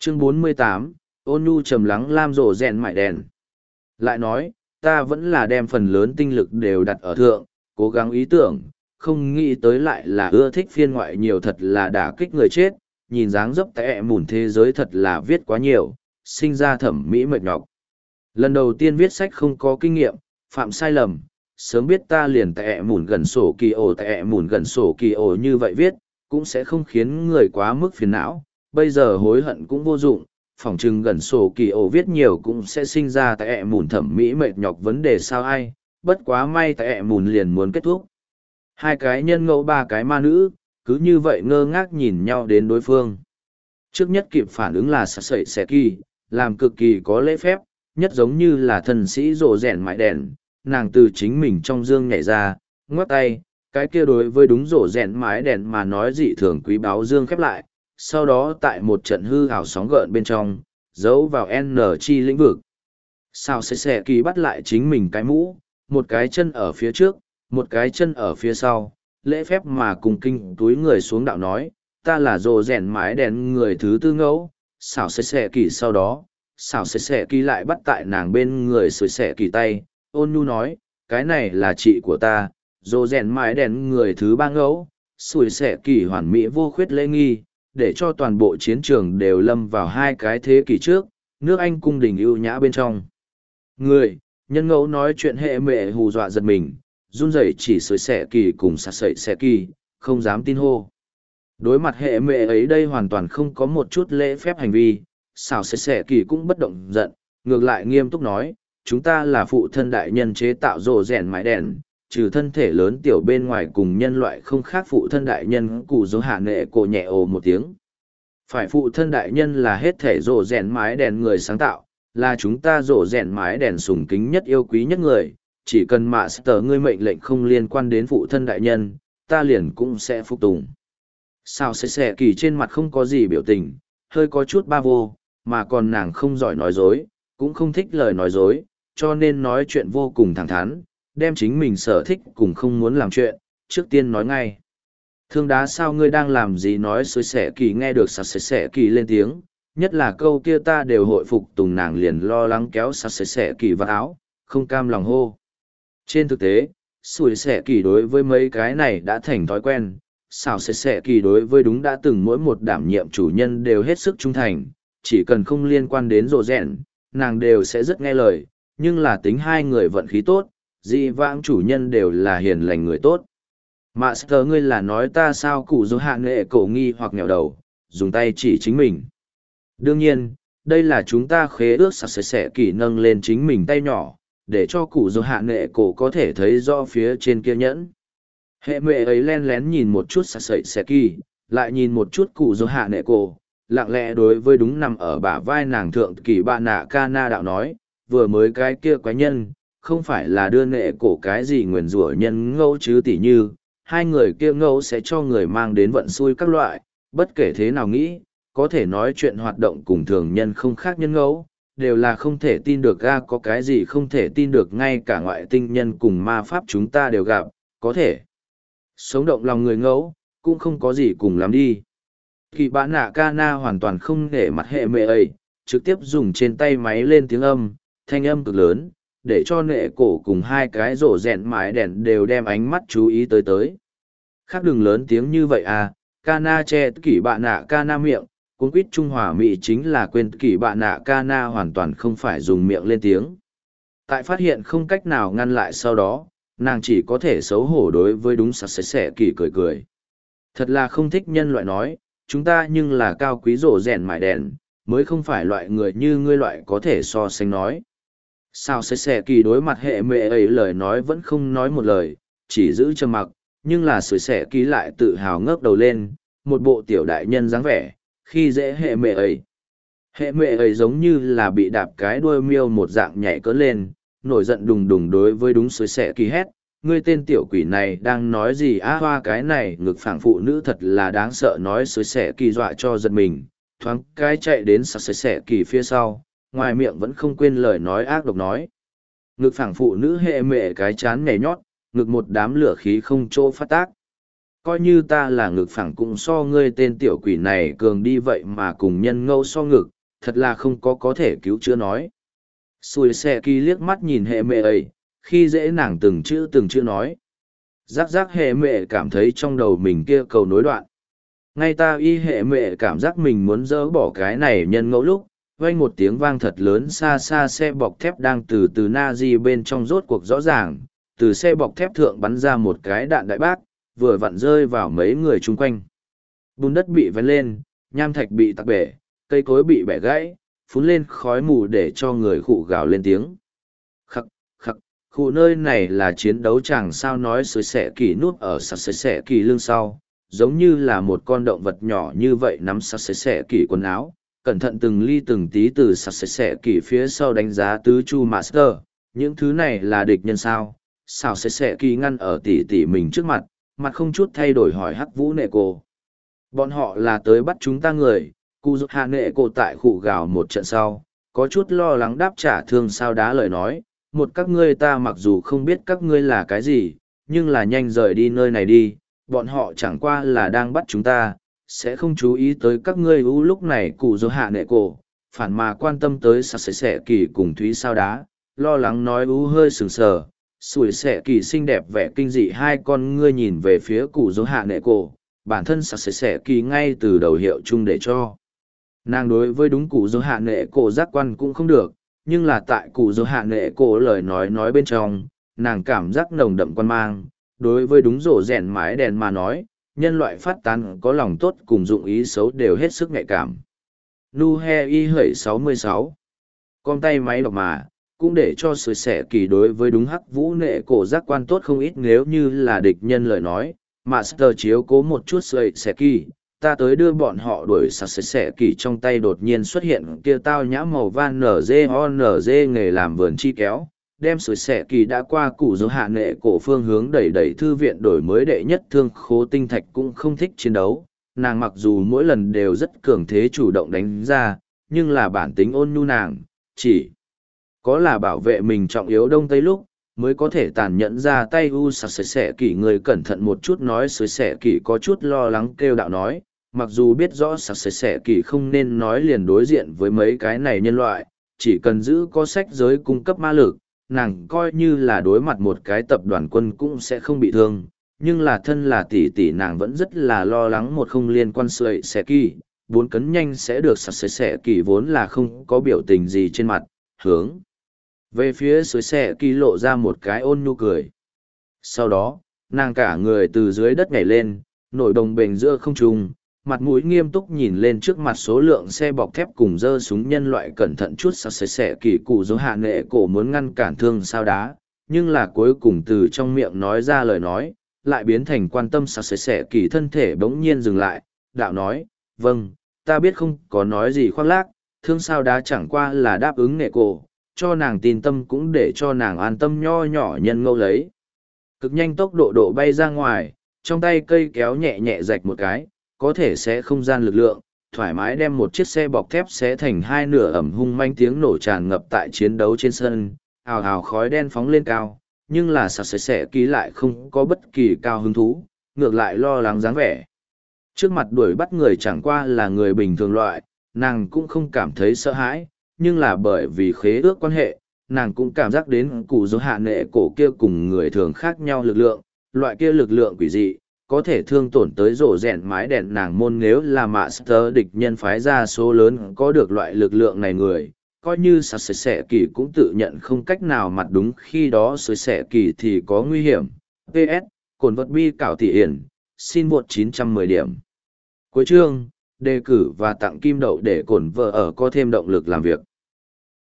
Chương 48, ôn nhu trầm lắng lam rộ rèn mại đèn. Lại nói, ta vẫn là đem phần lớn tinh lực đều đặt ở thượng, cố gắng ý tưởng, không nghĩ tới lại là ưa thích phiên ngoại nhiều, thật là đả kích người chết, nhìn dáng dấp tệ mùn thế giới thật là viết quá nhiều, sinh ra thẩm mỹ mệt nhọc. Lần đầu tiên viết sách không có kinh nghiệm, phạm sai lầm, sớm biết ta liền tệ mùn gần sổ kỳ ổ như vậy viết, cũng sẽ không khiến người quá mức phiền não, bây giờ hối hận cũng vô dụng, phỏng chừng gần sổ kỳ ổ viết nhiều cũng sẽ sinh ra tệ mùn thẩm mỹ mệt nhọc vấn đề sao ai, bất quá may tệ mùn liền muốn kết thúc. Hai cái nhân ngẫu ba cái ma nữ, cứ như vậy ngơ ngác nhìn nhau đến đối phương. Trước nhất kịp phản ứng là sẩy xẻ kỳ, làm cực kỳ có lễ phép, nhất giống như là thần sĩ rộ rèn mãi đèn, nàng từ chính mình trong dương nhảy ra, ngoắc tay, cái kia đối với đúng rộ rèn mái đèn mà nói dị thường quý báu dương khép lại, sau đó tại một trận hư ảo sóng gợn bên trong, giấu vào N chi lĩnh vực. Sao sẽ kỳ bắt lại chính mình cái mũ, một cái chân ở phía trước, một cái chân ở phía sau, lễ phép mà cùng kinh túi người xuống đạo nói, ta là rồ rèn mái đèn người thứ tư ngẫu, xảo sẽ kỳ sau đó, xảo sẽ kỳ lại bắt tại nàng bên người sưởi sẽ kỳ tay, ôn nhu nói, cái này là chị của ta, rồ rèn mái đèn người thứ ba ngẫu, sủi sẽ kỳ hoàn mỹ vô khuyết lễ nghi, để cho toàn bộ chiến trường đều lâm vào hai cái thế kỷ trước, nước Anh cung đình ưu nhã bên trong. Người, nhân ngẫu nói chuyện hệ mẹ hù dọa giật mình, run rẩy chỉ sưởi sẽ kỳ cùng sạt sẩy sẽ kỳ, không dám tin hô. Đối mặt hệ mẹ ấy đây hoàn toàn không có một chút lễ phép hành vi, xảo sẽ kỳ cũng bất động giận, ngược lại nghiêm túc nói, chúng ta là phụ thân đại nhân chế tạo rồ rèn mái đèn, trừ thân thể lớn tiểu bên ngoài cùng nhân loại không khác phụ thân đại nhân cụ dấu hạ nệ cổ nhẹ ồ một tiếng. Phải phụ thân đại nhân là hết thể rồ rèn mái đèn người sáng tạo, là chúng ta rồ rèn mái đèn sùng kính nhất yêu quý nhất người, chỉ cần mạ sở ngươi mệnh lệnh không liên quan đến phụ thân đại nhân, ta liền cũng sẽ phục tùng. Sao sẽ kỳ trên mặt không có gì biểu tình, hơi có chút ba vô, mà còn nàng không giỏi nói dối, cũng không thích lời nói dối, cho nên nói chuyện vô cùng thẳng thắn, đem chính mình sở thích cùng không muốn làm chuyện, trước tiên nói ngay. Thương đá sao ngươi đang làm gì nói sưởi sẽ kỳ nghe được sạt sẽ kỳ lên tiếng, nhất là câu kia ta đều hội phục tùng nàng liền lo lắng kéo sạt sẽ kỳ vào áo, không cam lòng hô. Trên thực tế, sủi sẽ kỳ đối với mấy cái này đã thành thói quen, xảo sẽ kỳ đối với đúng đã từng mỗi một đảm nhiệm chủ nhân đều hết sức trung thành, chỉ cần không liên quan đến rộ rèn, nàng đều sẽ rất nghe lời, nhưng là tính hai người vận khí tốt, dị vãng chủ nhân đều là hiền lành người tốt. Master ngươi là nói ta sao cụ dấu hạ nghệ cổ nghi hoặc nghèo đầu, dùng tay chỉ chính mình. Đương nhiên, đây là chúng ta khế ước sạc sẽ kỳ nâng lên chính mình tay nhỏ, để cho cụ dấu hạ nghệ cổ có thể thấy rõ phía trên kia nhẫn. Hệ mệ ấy len lén nhìn một chút sạc sẽ kỳ, lại nhìn một chút cụ dấu hạ nghệ cổ, lặng lẽ đối với đúng nằm ở bả vai nàng thượng kỳ bạn nạ ca na đạo nói, vừa mới cái kia quái nhân, không phải là đưa nghệ cổ cái gì nguyền rủa nhân ngẫu chứ tỉ như, hai người kia ngẫu sẽ cho người mang đến vận xui các loại, bất kể thế nào nghĩ, có thể nói chuyện hoạt động cùng thường nhân không khác nhân ngẫu, đều là không thể tin được ga có cái gì không thể tin được ngay cả ngoại tinh nhân cùng ma pháp chúng ta đều gặp, có thể sống động lòng người ngẫu, cũng không có gì cùng lắm đi. Kỳ bạn nạ ca na hoàn toàn không để mặt hệ mẹ ấy, trực tiếp dùng trên tay máy lên tiếng âm, thanh âm cực lớn, để cho nệ cổ cùng hai cái rổ rèn mái đèn đều đem ánh mắt chú ý tới. Khác đừng lớn tiếng như vậy à, ca na che kỷ bạn nạ ca na miệng, cuốn quýt trung hòa mỹ chính là quên kỷ bạn nạ ca na hoàn toàn không phải dùng miệng lên tiếng. Tại phát hiện không cách nào ngăn lại sau đó, nàng chỉ có thể xấu hổ đối với đúng sặc sẻ kỷ cười. Thật là không thích nhân loại nói, chúng ta nhưng là cao quý rổ rèn mải đèn, mới không phải loại người như ngươi loại có thể so sánh nói. Sao sẽ kỳ đối mặt hệ mẹ ấy lời nói vẫn không nói một lời, chỉ giữ trầm mặc, nhưng là sẽ kỳ lại tự hào ngước đầu lên, một bộ tiểu đại nhân dáng vẻ, khi dễ hệ mẹ ấy. Hệ mẹ ấy giống như là bị đạp cái đuôi miêu một dạng nhảy cỡ lên, nổi giận đùng đùng đối với đúng sẽ kỳ hét, ngươi tên tiểu quỷ này đang nói gì á hoa cái này ngực phảng phụ nữ thật là đáng sợ nói sẽ kỳ dọa cho giật mình, thoáng cái chạy đến sẽ kỳ phía sau, ngoài miệng vẫn không quên lời nói ác độc nói. Ngực phảng phụ nữ hệ mẹ cái chán nhảy nhót, ngực một đám lửa khí không chỗ phát tác. Coi như ta là ngực phảng cũng so ngươi tên tiểu quỷ này cường đi vậy mà cùng nhân ngâu so ngực, thật là không có thể cứu chữa nói. Sùi xe kỳ liếc mắt nhìn hệ mẹ ấy, khi dễ nàng từng chữ nói. Giác giác hệ mẹ cảm thấy trong đầu mình kia cầu nối đoạn. Ngay ta y hệ mẹ cảm giác mình muốn dỡ bỏ cái này nhân ngẫu lúc, vang một tiếng vang thật lớn xa xa xe bọc thép đang từ từ na di bên trong rốt cuộc rõ ràng, từ xe bọc thép thượng bắn ra một cái đạn đại bác, vừa vặn rơi vào mấy người chung quanh. Bùn đất bị vén lên, nham thạch bị tắc bể, cây cối bị bẻ gãy, phun lên khói mù để cho người khụ gào lên tiếng. Khắc, khắc, khu nơi này là chiến đấu chẳng sao nói sới xẻ kỳ núp ở sạc sới xẻ kỳ lưng sau, giống như là một con động vật nhỏ như vậy nắm sạc sới xẻ kỳ quần áo, cẩn thận từng ly từng tí từ sạc sới xẻ kỳ phía sau đánh giá tứ chu master, những thứ này là địch nhân sao, sao sới xẻ kỳ ngăn ở tỉ mình trước mặt, mặt không chút thay đổi hỏi hắc vũ nệ cô. Bọn họ là tới bắt chúng ta người, cụ dục hạ nệ cô tại khụ gào một trận sau, có chút lo lắng đáp trả thương sao đá lời nói, một các ngươi ta mặc dù không biết các ngươi là cái gì, nhưng là nhanh rời đi nơi này đi, bọn họ chẳng qua là đang bắt chúng ta, sẽ không chú ý tới các ngươi lúc này cụ dục hạ nệ cô, phản mà quan tâm tới sạc sẻ kỳ cùng thúy sao đá, lo lắng nói hơi sừng sờ, sủi sẻ kỳ xinh đẹp vẻ kinh dị hai con ngươi nhìn về phía cụ dục hạ nệ cô. Bản thân sạc sẻ kỳ ngay từ đầu hiệu chung để cho nàng đối với đúng cụ dỗ hạ nệ cổ giác quan cũng không được, nhưng là tại cụ dỗ hạ nệ cổ lời nói bên trong nàng cảm giác nồng đậm quan mang, đối với đúng rổ rèn mái đèn mà nói nhân loại phát tán có lòng tốt cùng dụng ý xấu đều hết sức nhạy cảm. Nu he y hẩy 66 con tay máy đọc mà cũng để cho sự sẻ kỳ đối với đúng hắc vũ nệ cổ giác quan tốt không ít, nếu như là địch nhân lời nói Master chiếu cố một chút sợi xẻ kỳ, ta tới đưa bọn họ đuổi sạch xẻ kỳ trong tay đột nhiên xuất hiện kia tao nhã màu van NG nghề làm vườn chi kéo, đem sợi xẻ kỳ đã qua cụ dấu hạ nệ cổ phương hướng đẩy thư viện đổi mới đệ nhất thương khố tinh thạch cũng không thích chiến đấu, nàng mặc dù mỗi lần đều rất cường thế chủ động đánh ra, nhưng là bản tính ôn nhu nàng, chỉ có là bảo vệ mình trọng yếu đông tây lúc mới có thể tàn nhẫn ra tay sạc sẻ kỳ người cẩn thận một chút nói sới sẻ kỳ có chút lo lắng kêu đạo nói, mặc dù biết rõ sạc sẻ kỳ không nên nói liền đối diện với mấy cái này nhân loại, chỉ cần giữ có sách giới cung cấp ma lực, nàng coi như là đối mặt một cái tập đoàn quân cũng sẽ không bị thương, nhưng là thân là tỷ nàng vẫn rất là lo lắng một không liên quan sợi sẻ kỳ, 4 cấn nhanh sẽ được sạc sẻ kỳ vốn là không có biểu tình gì trên mặt, hướng về phía suối xe kỳ lộ ra một cái ôn nhu cười. Sau đó, nàng cả người từ dưới đất nhảy lên, nổi đồng bềnh giữa không trung, mặt mũi nghiêm túc nhìn lên trước mặt số lượng xe bọc thép cùng dơ súng nhân loại cẩn thận chút sạc xẻ kỳ cụ dấu hạ nệ cổ muốn ngăn cản thương sao đá, nhưng là cuối cùng từ trong miệng nói ra lời nói, lại biến thành quan tâm sạc xẻ kỳ thân thể bỗng nhiên dừng lại, đạo nói, vâng, ta biết không có nói gì khoác lác, thương sao đá chẳng qua là đáp ứng nệ cổ, cho nàng tin tâm cũng để cho nàng an tâm nho nhỏ nhân ngâu lấy. Cực nhanh tốc độ bay ra ngoài, trong tay cây kéo nhẹ nhẹ rạch một cái, có thể sẽ không gian lực lượng, thoải mái đem một chiếc xe bọc thép xé thành hai nửa ẩm hung manh tiếng nổ tràn ngập tại chiến đấu trên sân, ào ào khói đen phóng lên cao, nhưng là sạc sẻ ký lại không có bất kỳ cao hứng thú, ngược lại lo lắng dáng vẻ. Trước mặt đuổi bắt người chẳng qua là người bình thường loại, nàng cũng không cảm thấy sợ hãi, nhưng là bởi vì khế ước quan hệ, nàng cũng cảm giác đến cụ dấu hạ nệ cổ kia cùng người thường khác nhau lực lượng, loại kia lực lượng quỷ dị, có thể thương tổn tới rổ rèn mái đèn nàng môn nếu là master địch nhân phái ra số lớn có được loại lực lượng này người, coi như sạc sẻ kỳ cũng tự nhận không cách nào mặt đúng khi đó sới sẻ kỳ thì có nguy hiểm. PS, cồn vật bi cảo thị hiển, xin vượt 910 điểm. Cuối chương, đề cử và tặng kim đậu để cổn vợ ở có thêm động lực làm việc.